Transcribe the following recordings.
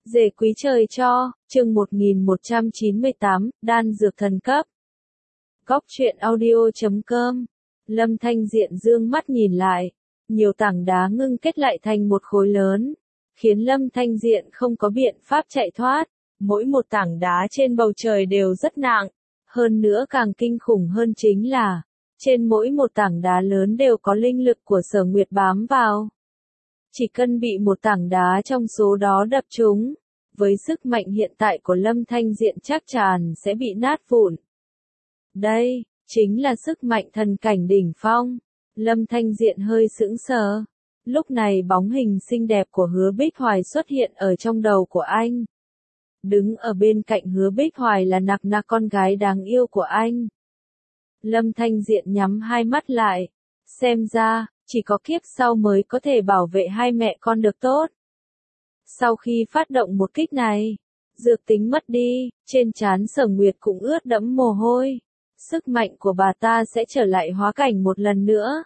Dề quý trời cho, chương 1198, đan dược thần cấp. Góc truyện audio.com. Lâm Thanh Diện dương mắt nhìn lại, nhiều tảng đá ngưng kết lại thành một khối lớn, khiến Lâm Thanh Diện không có biện pháp chạy thoát. Mỗi một tảng đá trên bầu trời đều rất nặng, hơn nữa càng kinh khủng hơn chính là, trên mỗi một tảng đá lớn đều có linh lực của Sở Nguyệt bám vào. Chỉ cần bị một tảng đá trong số đó đập trúng, với sức mạnh hiện tại của Lâm Thanh Diện chắc chắn sẽ bị nát vụn. Đây, chính là sức mạnh thần cảnh đỉnh phong. Lâm Thanh Diện hơi sững sờ. Lúc này bóng hình xinh đẹp của Hứa Bích Hoài xuất hiện ở trong đầu của anh. Đứng ở bên cạnh Hứa Bích Hoài là Nặc Nặc, con gái đáng yêu của anh. Lâm Thanh Diện nhắm hai mắt lại. Xem ra, chỉ có kiếp sau mới có thể bảo vệ hai mẹ con được tốt. Sau khi phát động một kích này, dược tính mất đi, trên trán Sở Nguyệt cũng ướt đẫm mồ hôi. Sức mạnh của bà ta sẽ trở lại hóa cảnh một lần nữa.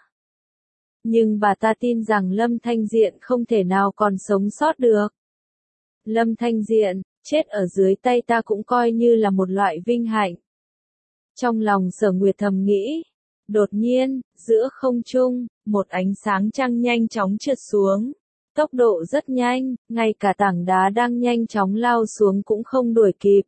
Nhưng bà ta tin rằng Lâm Thanh Diện không thể nào còn sống sót được. Lâm Thanh Diện, chết ở dưới tay ta cũng coi như là một loại vinh hạnh. Trong lòng Sở Nguyệt thầm nghĩ. Đột nhiên, giữa không trung, một ánh sáng trăng nhanh chóng trượt xuống. Tốc độ rất nhanh, ngay cả tảng đá đang nhanh chóng lao xuống cũng không đuổi kịp.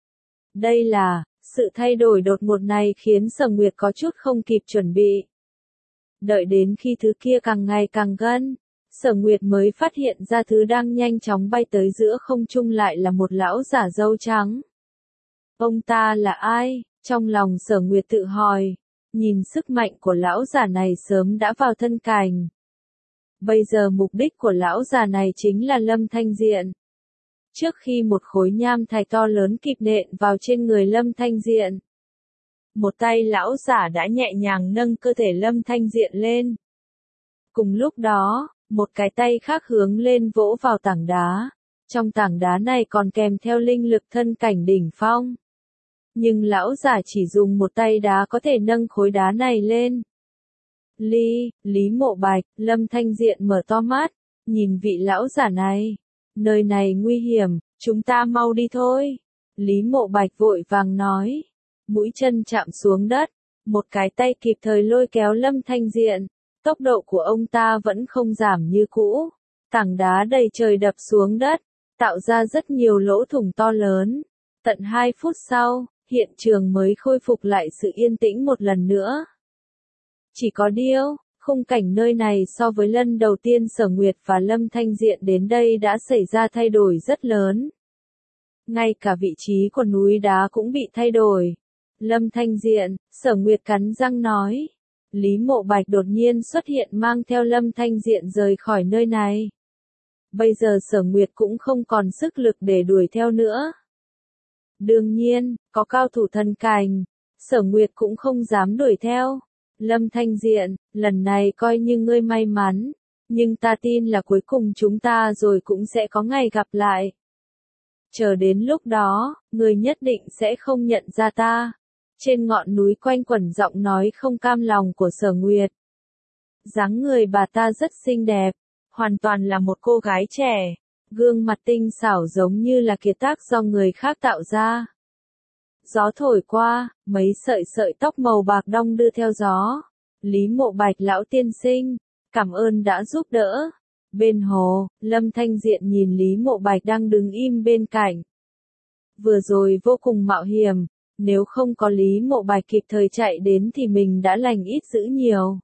Đây là, sự thay đổi đột ngột này khiến Sở Nguyệt có chút không kịp chuẩn bị. Đợi đến khi thứ kia càng ngày càng gần, Sở Nguyệt mới phát hiện ra thứ đang nhanh chóng bay tới giữa không trung lại là một lão giả râu trắng. Ông ta là ai? Trong lòng Sở Nguyệt tự hỏi, nhìn sức mạnh của lão giả này sớm đã vào thân cảnh. Bây giờ mục đích của lão già này chính là Lâm Thanh Diện. Trước khi một khối nham thạch to lớn kịp nện vào trên người Lâm Thanh Diện, một tay lão giả đã nhẹ nhàng nâng cơ thể Lâm Thanh Diện lên. Cùng lúc đó, một cái tay khác hướng lên vỗ vào tảng đá. Trong tảng đá này còn kèm theo linh lực thân cảnh đỉnh phong. Nhưng lão giả chỉ dùng một tay đá có thể nâng khối đá này lên. Lý Mộ Bạch, Lâm Thanh Diện mở to mắt, nhìn vị lão giả này. Nơi này nguy hiểm, chúng ta mau đi thôi. Lý Mộ Bạch vội vàng nói. Mũi chân chạm xuống đất, một cái tay kịp thời lôi kéo Lâm Thanh Diện. Tốc độ của ông ta vẫn không giảm như cũ. Tảng đá đầy trời đập xuống đất, tạo ra rất nhiều lỗ thủng to lớn. Tận 2 phút sau, hiện trường mới khôi phục lại sự yên tĩnh một lần nữa. Chỉ có điều, khung cảnh nơi này so với lần đầu tiên Sở Nguyệt và Lâm Thanh Diện đến đây đã xảy ra thay đổi rất lớn. Ngay cả vị trí của núi đá cũng bị thay đổi. Lâm Thanh Diện, Sở Nguyệt cắn răng nói. Lý Mộ Bạch đột nhiên xuất hiện mang theo Lâm Thanh Diện rời khỏi nơi này. Bây giờ Sở Nguyệt cũng không còn sức lực để đuổi theo nữa. Đương nhiên, có cao thủ thần cảnh, Sở Nguyệt cũng không dám đuổi theo. Lâm Thanh Diện, lần này coi như ngươi may mắn, nhưng ta tin là cuối cùng chúng ta rồi cũng sẽ có ngày gặp lại. Chờ đến lúc đó, ngươi nhất định sẽ không nhận ra ta. Trên ngọn núi quanh quẩn giọng nói không cam lòng của Sở Nguyệt. Dáng người bà ta rất xinh đẹp, hoàn toàn là một cô gái trẻ, gương mặt tinh xảo giống như là kiệt tác do người khác tạo ra. Gió thổi qua, mấy sợi tóc màu bạc đong đưa theo gió. Lý Mộ Bạch lão tiên sinh, cảm ơn đã giúp đỡ. Bên hồ, Lâm Thanh Diện nhìn Lý Mộ Bạch đang đứng im bên cạnh. Vừa rồi vô cùng mạo hiểm, nếu không có Lý Mộ Bạch kịp thời chạy đến thì mình đã lành ít dữ nhiều.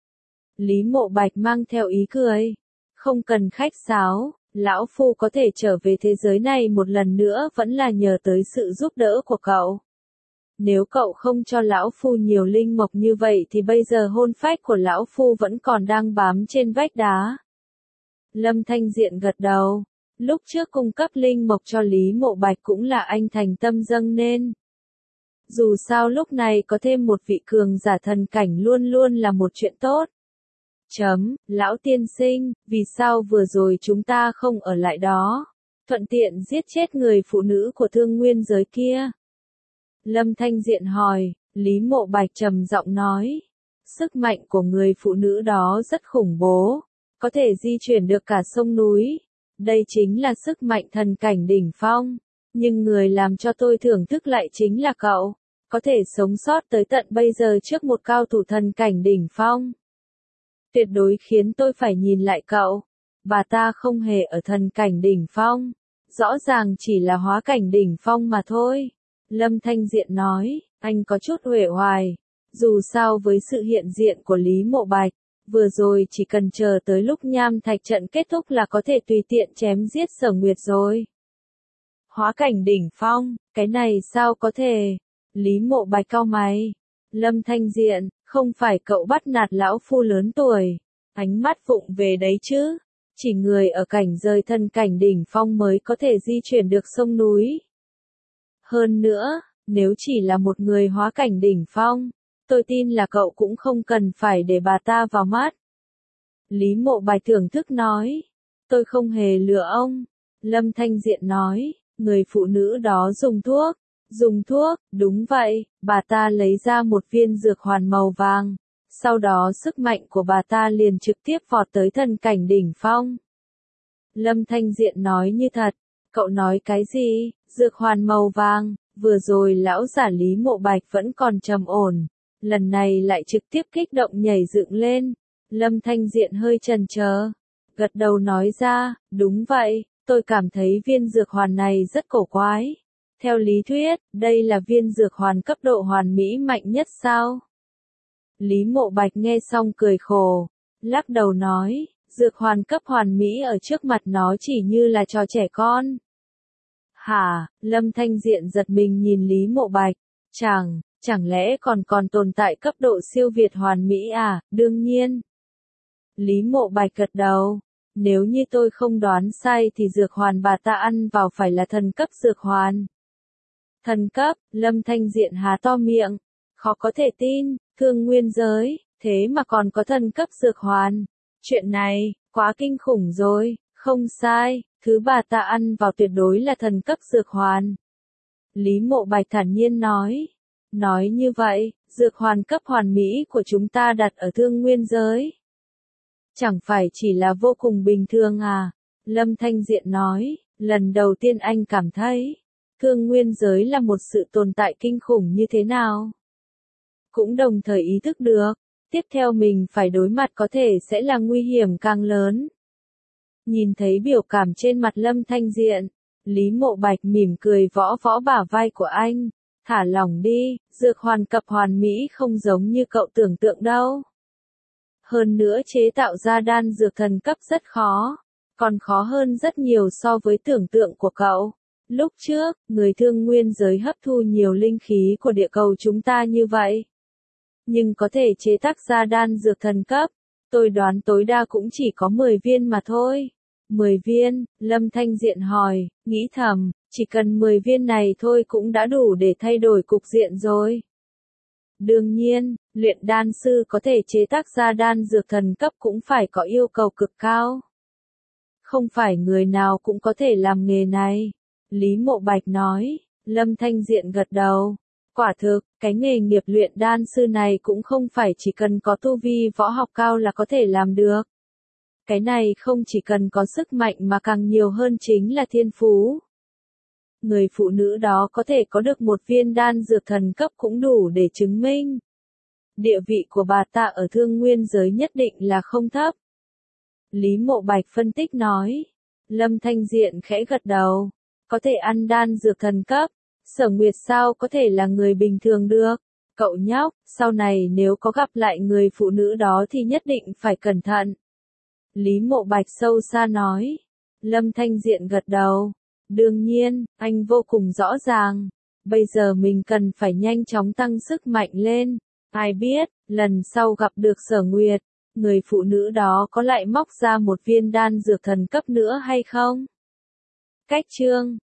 Lý Mộ Bạch mang theo ý cười. Không cần khách sáo, lão phu có thể trở về thế giới này một lần nữa vẫn là nhờ tới sự giúp đỡ của cậu. Nếu cậu không cho lão phu nhiều linh mộc như vậy thì bây giờ hồn phách của lão phu vẫn còn đang bám trên vách đá. Lâm Thanh Diện gật đầu. Lúc trước cung cấp linh mộc cho Lý Mộ Bạch cũng là anh thành tâm dâng nên. Dù sao lúc này có thêm một vị cường giả thần cảnh luôn luôn là một chuyện tốt. Lão tiên sinh, vì sao vừa rồi chúng ta không ở lại đó, thuận tiện giết chết người phụ nữ của thương nguyên giới kia? Lâm Thanh Diện hỏi. Lý Mộ Bạch trầm giọng nói. Sức mạnh của người phụ nữ đó rất khủng bố, có thể di chuyển được cả sông núi. Đây chính là sức mạnh thần cảnh đỉnh phong. Nhưng người làm cho tôi thưởng thức lại chính là cậu. Có thể sống sót tới tận bây giờ trước một cao thủ thần cảnh đỉnh phong. Tuyệt đối khiến tôi phải nhìn lại cậu. Bà ta không hề ở thần cảnh đỉnh phong. Rõ ràng chỉ là hóa cảnh đỉnh phong mà thôi. Lâm Thanh Diện nói, anh có chút uể oải. Dù sao với sự hiện diện của Lý Mộ Bạch, vừa rồi chỉ cần chờ tới lúc nham thạch trận kết thúc là có thể tùy tiện chém giết Sở Nguyệt rồi. Hóa cảnh đỉnh phong, cái này sao có thể? Lý Mộ Bạch cau mày. Lâm Thanh Diện, không phải cậu bắt nạt lão phu lớn tuổi. Ánh mắt vụng về đấy chứ. Chỉ người ở cảnh rời thân cảnh đỉnh phong mới có thể di chuyển được sông núi. Hơn nữa, nếu chỉ là một người hóa cảnh đỉnh phong, tôi tin là cậu cũng không cần phải để bà ta vào mắt. Lý Mộ Bạch thưởng thức nói. Tôi không hề lừa ông. Lâm Thanh Diện nói, người phụ nữ đó dùng thuốc. Dùng thuốc, đúng vậy, bà ta lấy ra một viên dược hoàn màu vàng. Sau đó sức mạnh của bà ta liền trực tiếp vọt tới thần cảnh đỉnh phong. Lâm Thanh Diện nói như thật. Cậu nói cái gì? Dược hoàn màu vàng, vừa rồi lão giả Lý Mộ Bạch vẫn còn trầm ổn. Lần này lại trực tiếp kích động nhảy dựng lên. Lâm Thanh Diện hơi chần chờ. Gật đầu nói ra, đúng vậy, tôi cảm thấy viên dược hoàn này rất cổ quái. Theo lý thuyết, đây là viên dược hoàn cấp độ hoàn mỹ mạnh nhất sao? Lý Mộ Bạch nghe xong cười khổ, lắc đầu nói, dược hoàn cấp hoàn mỹ ở trước mặt nó chỉ như là trò trẻ con. Hả? Lâm Thanh Diện giật mình nhìn Lý Mộ Bạch, chẳng lẽ còn tồn tại cấp độ siêu việt hoàn mỹ à? Đương nhiên. Lý Mộ Bạch gật đầu, nếu như tôi không đoán sai thì dược hoàn bà ta ăn vào phải là thần cấp dược hoàn. Thần cấp, Lâm Thanh Diện há to miệng, khó có thể tin, thương nguyên giới, thế mà còn có thần cấp dược hoàn. Chuyện này, quá kinh khủng rồi, không sai, thứ bà ta ăn vào tuyệt đối là thần cấp dược hoàn. Lý Mộ Bạch thản nhiên nói. Nói như vậy, dược hoàn cấp hoàn mỹ của chúng ta đặt ở thương nguyên giới. Chẳng phải chỉ là vô cùng bình thường à? Lâm Thanh Diện nói, lần đầu tiên anh cảm thấy, thương nguyên giới là một sự tồn tại kinh khủng như thế nào. Cũng đồng thời ý thức được, tiếp theo mình phải đối mặt có thể sẽ là nguy hiểm càng lớn. Nhìn thấy biểu cảm trên mặt Lâm Thanh Diện, Lý Mộ Bạch mỉm cười võ võ bả vai của anh, thả lỏng đi, dược hoàn cấp hoàn mỹ không giống như cậu tưởng tượng đâu. Hơn nữa chế tạo ra đan dược thần cấp rất khó, còn khó hơn rất nhiều so với tưởng tượng của cậu. Lúc trước, người thương nguyên giới hấp thu nhiều linh khí của địa cầu chúng ta như vậy. Nhưng có thể chế tác ra đan dược thần cấp, tôi đoán tối đa cũng chỉ có 10 viên mà thôi. 10 viên, Lâm Thanh Diện hỏi, nghĩ thầm, chỉ cần 10 viên này thôi cũng đã đủ để thay đổi cục diện rồi. Đương nhiên, luyện đan sư có thể chế tác ra đan dược thần cấp cũng phải có yêu cầu cực cao. Không phải người nào cũng có thể làm nghề này. Lý Mộ Bạch nói, Lâm Thanh Diện gật đầu. Quả thực, cái nghề nghiệp luyện đan sư này cũng không phải chỉ cần có tu vi võ học cao là có thể làm được. Cái này không chỉ cần có sức mạnh mà càng nhiều hơn chính là thiên phú. Người phụ nữ đó có thể có được một viên đan dược thần cấp cũng đủ để chứng minh. Địa vị của bà ta ở thương nguyên giới nhất định là không thấp. Lý Mộ Bạch phân tích nói. Lâm Thanh Diện khẽ gật đầu. Có thể ăn đan dược thần cấp. Sở Nguyệt sao có thể là người bình thường được. Cậu nhóc, sau này nếu có gặp lại người phụ nữ đó thì nhất định phải cẩn thận. Lý Mộ Bạch sâu xa nói. Lâm Thanh Diện gật đầu. Đương nhiên, anh vô cùng rõ ràng. Bây giờ mình cần phải nhanh chóng tăng sức mạnh lên. Ai biết, lần sau gặp được Sở Nguyệt, người phụ nữ đó có lại móc ra một viên đan dược thần cấp nữa hay không? Cách chương